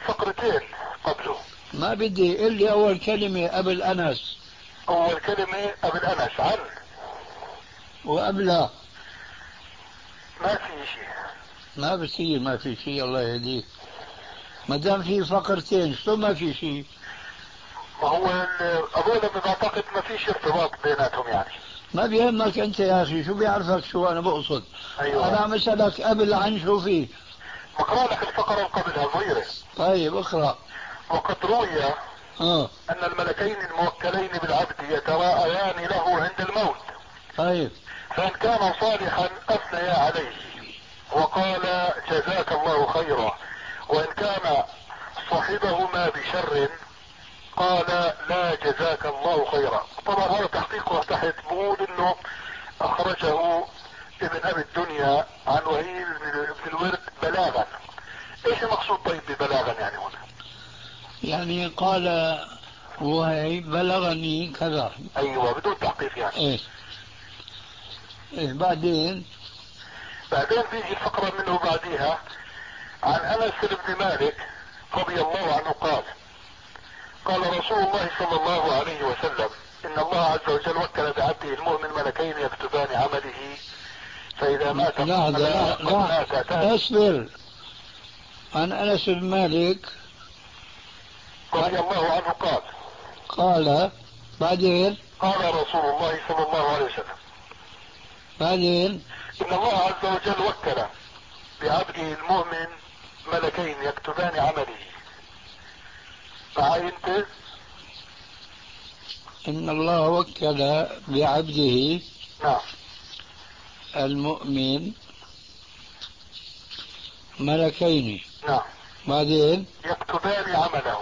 فقرتين قبله. ما بدي، قل لي اول كلمة قبل انس. اول كلمة قبل انس عن، وقبلها ما في شيء. ما بصير ما في شيء، الله يهديك. ما دام في فقرتين شو ما في شيء؟ ما هو هذول بعتقد ما فيش ارتباط بيناتهم يعني. ما بيهمك انت يا اخي، شو بيعرفك شو انا بقصد؟ أيوة. انا عم اسالك قبل عن شو فيه. بقرا لك الفقرة اللي قبلها صغيرة. طيب اقرا. وقد روي اه ان الملكين الموكلين بالعبد يتراءيان له عند الموت. طيب. فان كان صالحا اثنيا عليه وقال جزاك الله خيرا، وان كان صاحبهما بشر قال لا جزاك الله خيرا. طبعا هذا تحقيقه تحت بقول انه اخرجه ابن ابي الدنيا عن وهيل بن الورد بلاغا. ايش المقصود طيب ببلاغا يعني هنا؟ يعني قال وهي بلغني كذا. ايوه بدون تحقيق يعني. ايه ايه بعدين بعدين بيجي الفقرة منه بعديها عن انس بن مالك رضي الله عنه قال قال رسول الله صلى الله عليه وسلم ان الله عز وجل وكل بعبده المؤمن ملكين يكتبان عمله فاذا مات لحظة لحظة اصبر. عن انس بن مالك رضي الله عنه قال قال بعدين قال رسول الله صلى الله عليه وسلم بعدين ان الله عز وجل وكل بعبده المؤمن ملكين يكتبان عمله. معي انت؟ ان الله وكل بعبده نعم المؤمن ملكين. نعم. بعدين يكتبان عمله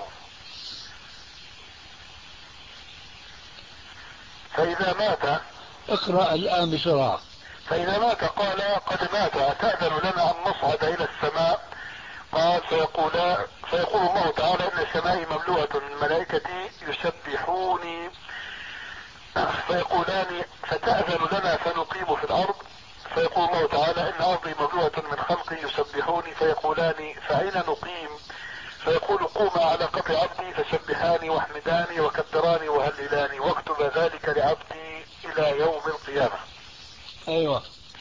فاذا مات. اقرأ الان بسرعة. فاذا مات قال قد مات اتأذن لنا ان نصعد الى السماء؟ قال فيقول فيقول الله تعالى ان السماء مملوءة من ملائكتي يسبحوني فيقولان فتأذن لنا فنقيم في الارض؟ فيقول الله تعالى ان ارضي مملوءة من خلقي يسبحوني فيقولان فاين نقيم؟ فيقول قوما على قبر عبدي فسبحاني واحمداني وكبراني وهللاني واكتب ذلك لعبدي الى يوم القيامة. ايوه.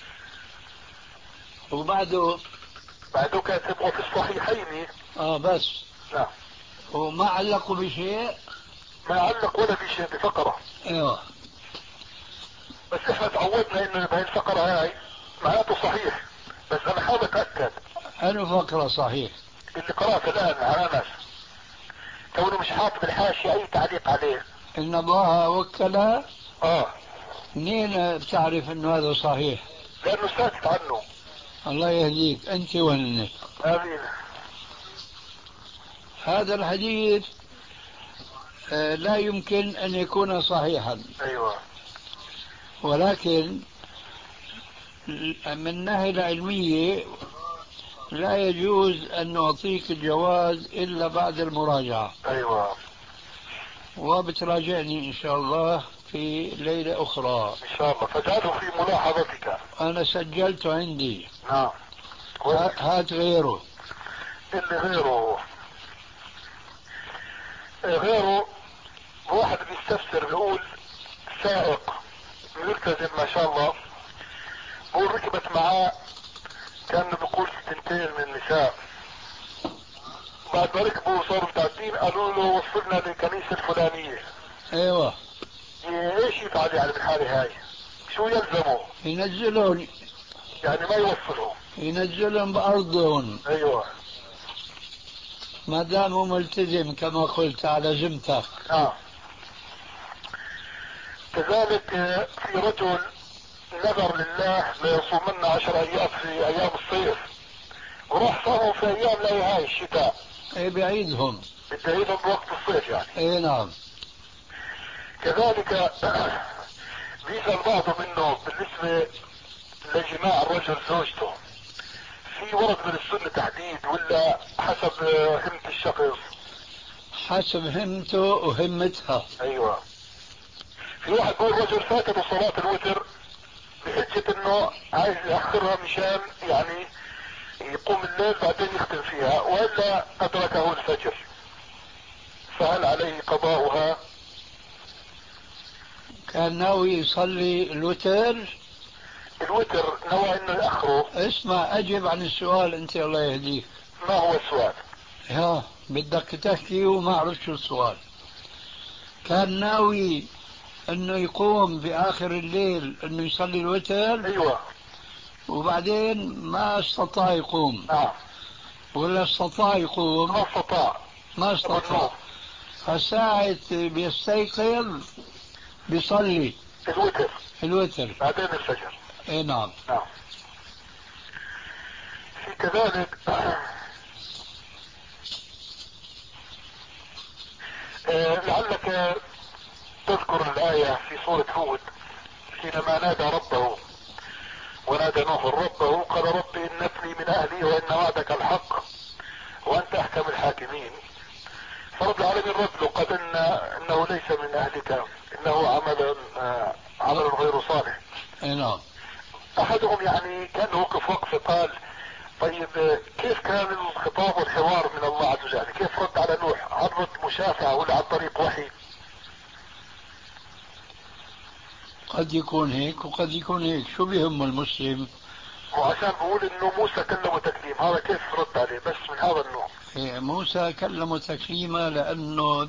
وبعده بعده كاتب وفي الصحيحين. اه بس. نعم. وما علقوا بشيء؟ ما علق ولا في شيء بفقرة. ايوه. بس احنا تعودنا انه بهي الفقرة هاي معناته صحيح، بس انا حابب اتأكد انه فقرة صحيح اللي قرأت الان على ناس كونه مش حاط بالحاشية اي تعليق عليه. ان الله وكل. اه منين بتعرف انه هذا صحيح؟ لانه ساكت عنه. الله يهديك انت وهن. امين. هذا الحديث آه لا يمكن ان يكون صحيحا. ايوه. ولكن من الناحية العلمية لا يجوز ان نعطيك الجواز الا بعد المراجعة. ايوه. وبتراجعني ان شاء الله في ليلة اخرى ان شاء الله فاجعله في ملاحظتك. انا سجلته عندي. نعم. هات غيره. اللي غيره غيره واحد بيستفسر بيقول سائق ملتزم ما شاء الله بقول ركبت معاه كان بيقول سنتين من النساء بعد ما ركبوا صاروا متعدين قالوا له وصلنا للكنيسة الفلانية. ايوه. ايش يفعل يعني بالحالة هاي؟ شو يلزمه؟ ينزلون يعني ما يوصلهم ينزلهم بأرضهم. ايوه. ما دامه ملتزم كما قلت على ذمتك. اه. كذلك في رجل نذر لله ليصومن عشر ايام في ايام الصيف وراح صاموا في ايام لا هاي الشتاء. ايه بعيدهم. بتعيدهم بوقت الصيف يعني. ايه نعم. كذلك بيسأل بعضه منه بالنسبة لجماع الرجل زوجته في ورد من السنة تحديد ولا حسب همة الشخص؟ حسب همته وهمتها. ايوه. في واحد بيقول رجل فاتته صلاة الوتر بحجة انه عايز يأخرها مشان يعني يقوم الليل بعدين يختم فيها، وإلا أدركه الفجر، فهل عليه قضاؤها؟ كان ناوي يصلي الوتر. الوتر نوى انه يأخره. اسمع اجب عن السؤال انت الله يهديك. ما هو السؤال؟ ها بدك تحكي وما عرفت شو السؤال. كان ناوي انه يقوم في اخر الليل انه يصلي الوتر. ايوه. وبعدين ما استطاع يقوم. نعم. ولا استطاع يقوم. ما استطاع. ما استطاع. فساعة بيستيقظ بيصلي الوتر. الوتر بعدين الفجر. اي نعم. نعم. في كذلك لعلك تذكر الآية في سورة هود حينما نادى ربه، ونادى نوح ربه قال ربي إن ابني من أهلي وإن وعدك الحق وأنت أحكم الحاكمين. فرب العالمين رد له قد إن إنه ليس من أهلك إنه عمل عمل غير صالح. نعم. أحدهم يعني كان وقف وقف قال طيب كيف كان الخطاب والحوار من الله عز وجل؟ كيف رد على نوح؟ عن رد مشافعة ولا عن طريق وحي؟ قد يكون هيك وقد يكون هيك، شو بيهم المسلم؟ وعشان بقول انه موسى كلمه تكليم، هذا كيف رد عليه؟ بس من هذا النوع. موسى كلمه تكليما لانه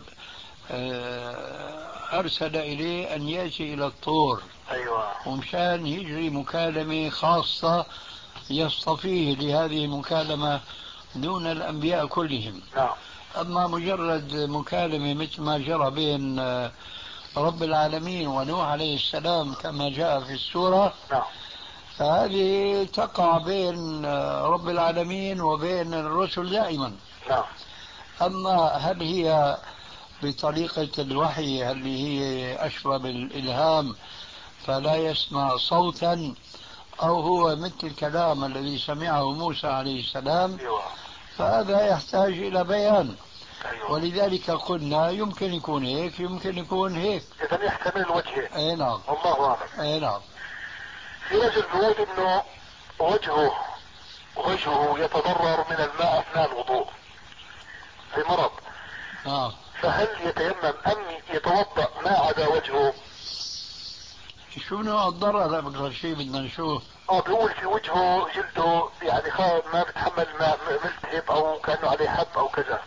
ارسل اليه ان ياتي الى الطور. ايوه. ومشان يجري مكالمه خاصه يصطفيه لهذه المكالمه دون الانبياء كلهم. نعم. اما مجرد مكالمه مثل ما جرى بين رب العالمين ونوح عليه السلام كما جاء في السورة. نعم. فهذه تقع بين رب العالمين وبين الرسل دائما. نعم. أما هل هي بطريقة الوحي، هل هي أشبه بالإلهام فلا يسمع صوتا، أو هو مثل الكلام الذي سمعه موسى عليه السلام؟ أيوة. فهذا يحتاج إلى بيان. أيوة. ولذلك قلنا يمكن يكون هيك يمكن يكون هيك. إذا يحتمل الوجهين. اي نعم. والله أعلم. اي نعم. في رجل بيقول إنه وجهه وجهه يتضرر من الماء أثناء الوضوء في مرض. نعم. فهل يتيمم أم يتوضأ ما عدا وجهه؟ شو نوع الضرر أكثر شيء بدنا نشوف؟ اه بيقول في وجهه جلده يعني ما بتحمل ماء ملتهب او كانه عليه حب او كذا.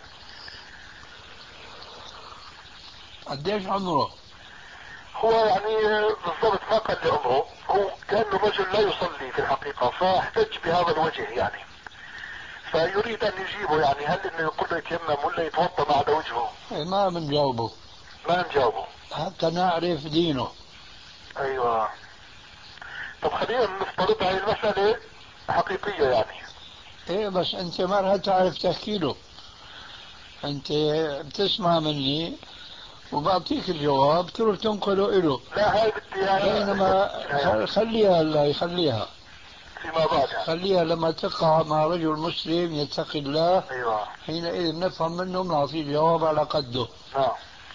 قديش عمره؟ هو يعني بالضبط ما قال لي عمره، هو كان الرجل لا يصلي في الحقيقة فاحتج بهذا الوجه يعني، فيريد ان يجيبه يعني هل انه يقول له يتيمم ولا يتوضا ما عدا وجهه؟ ما بنجاوبه. ما نجاوبه حتى نعرف دينه. ايوه. طب خلينا نفترض هاي المسألة حقيقية يعني. ايه بس انت ما تعرف تحكي له، انت بتسمع مني وبعطيك الجواب تروح تنقله له. لا هاي بدي بينما خليها الله يخليها فيما بعد يعني. خليها لما تقع مع رجل مسلم يتقي الله. ايوه. حينئذ نفهم منه نعطيه الجواب على قده. نعم.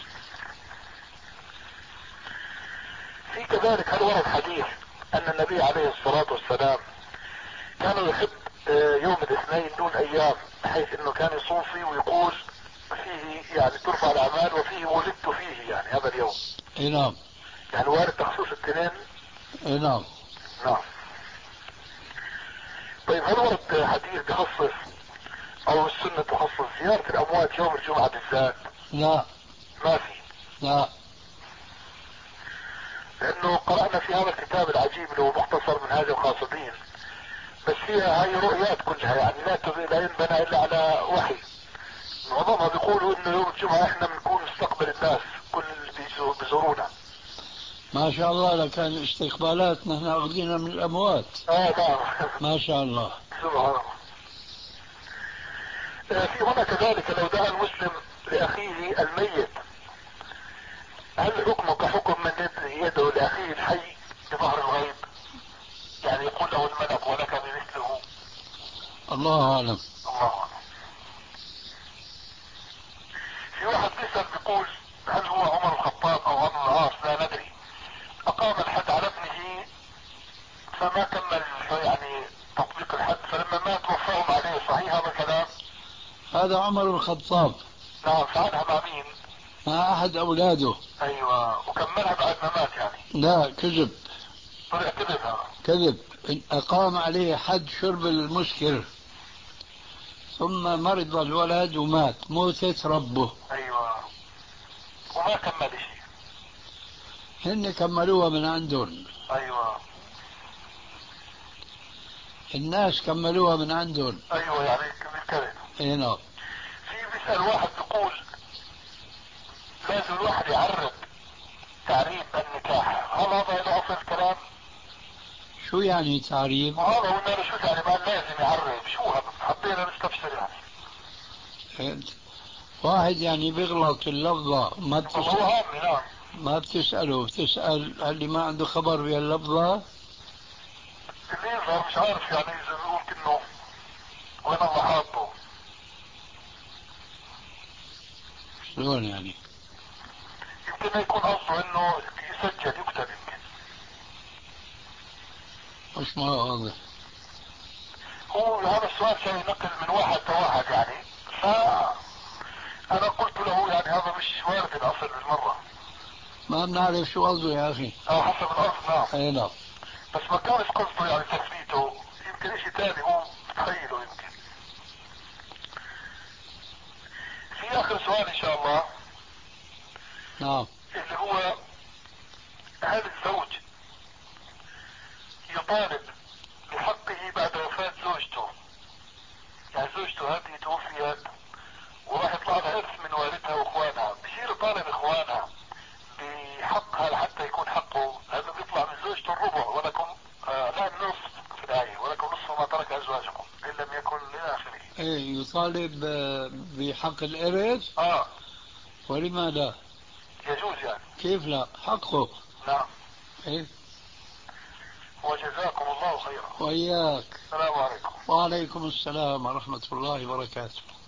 في كذلك هل ورد حديث ان النبي عليه الصلاة والسلام كان يحب يوم الاثنين دون ايام، بحيث انه كان يصوم فيه ويقول فيه يعني ترفع الاعمال وفيه ولدت فيه يعني هذا اليوم. اي نعم. يعني وارد تخصيص الاثنين. اي نعم. نعم. طيب هل ورد حديث تخصص او السنة تخصص زيارة الاموات يوم الجمعة بالذات؟ لا. ما في. لا. لانه قرأنا في هذا الكتاب العجيب اللي هو مختصر من هذه القاصدين، بس فيها هاي رؤيات كلها يعني لا لا ينبنى الا على وحي. معظمها بيقولوا انه يوم الجمعة احنا بنكون نستقبل الناس كل اللي بيزورونا. ما شاء الله لكان استقبالات نحن اخذينها من الاموات. اه نعم. ما شاء الله. سبحان الله. في هنا كذلك لو دعا المسلم لاخيه الميت هل حكمه كحكم من يدعو لاخيه الحي بظهر الغيب؟ يعني يقول له الملك ولك بمثله. الله اعلم. الله اعلم. في واحد بيسأل بيقول هل هو عمر الخطاب او عمر العاص لا ندري اقام الحد على ابنه فما كمل يعني تطبيق الحد، فلما مات وفاهم عليه، صحيح هذا الكلام؟ هذا عمر بن الخطاب. نعم، فعلها مع مين؟ مع أحد أولاده. أيوة، وكملها بعد ما مات يعني؟ لا، كذب. طلع كذب هذا؟ كذب. أقام عليه حد شرب المسكر، ثم مرض الولد ومات موتة ربه. أيوة، وما كمل شيء. هن كملوها من عندهم. أيوة، الناس كملوها من عندهم. أيوة، يعني بالكذب. اي نعم. في بيسأل واحد بيقول لازم الواحد يعرض تعريب النكاح، هل هذا له أصل الكلام؟ شو يعني تعريب؟ هذا قلنا له شو تعريب؟ قال لازم يعرب. شو هذا؟ حطينا نستفسر يعني. واحد يعني بيغلط اللفظة ما والله هو بتسأل، عامي. نعم. ما بتسأله، بتسأل اللي ما عنده خبر بهاللفظة. اللي يظهر مش عارف يعني، إذا بيقول كأنه وين الله حاطه. شلون يعني؟ يمكن يكون قصده انه يسجل يكتب يمكن. مش ما واضح. هو هذا السؤال كان ينقل من واحد لواحد يعني، فأنا قلت له يعني هذا مش وارد الأصل بالمرة. ما بنعرف شو قصده يا أخي. اه، حسب الأصل. نعم. اي نعم. بس ما كانش قصده يعني تثبيته، يمكن اشي ثاني هو بتخيله يمكن. في آخر سؤال إن شاء الله. نعم. اللي هو هل الزوج يطالب بحقه بعد وفاة زوجته؟ يعني زوجته هذه توفيت وراح يطلع لها إرث من والدها وإخوانها، بصير يطالب إخوانها بحقها حتى يكون حقه. هذا بيطلع من زوجته الربع، ولكم آه لا النصف في الآية، ولكم نصف ما ترك أزواجكم إن لم يكن إلى آخره. ايه، يطالب آه، بحق الإرث. آه، ولما لا؟ يجوز يعني. كيف لا؟ حقه. نعم. ايه. وجزاكم الله خيرا. وإياك. السلام عليكم. وعليكم السلام ورحمة الله وبركاته.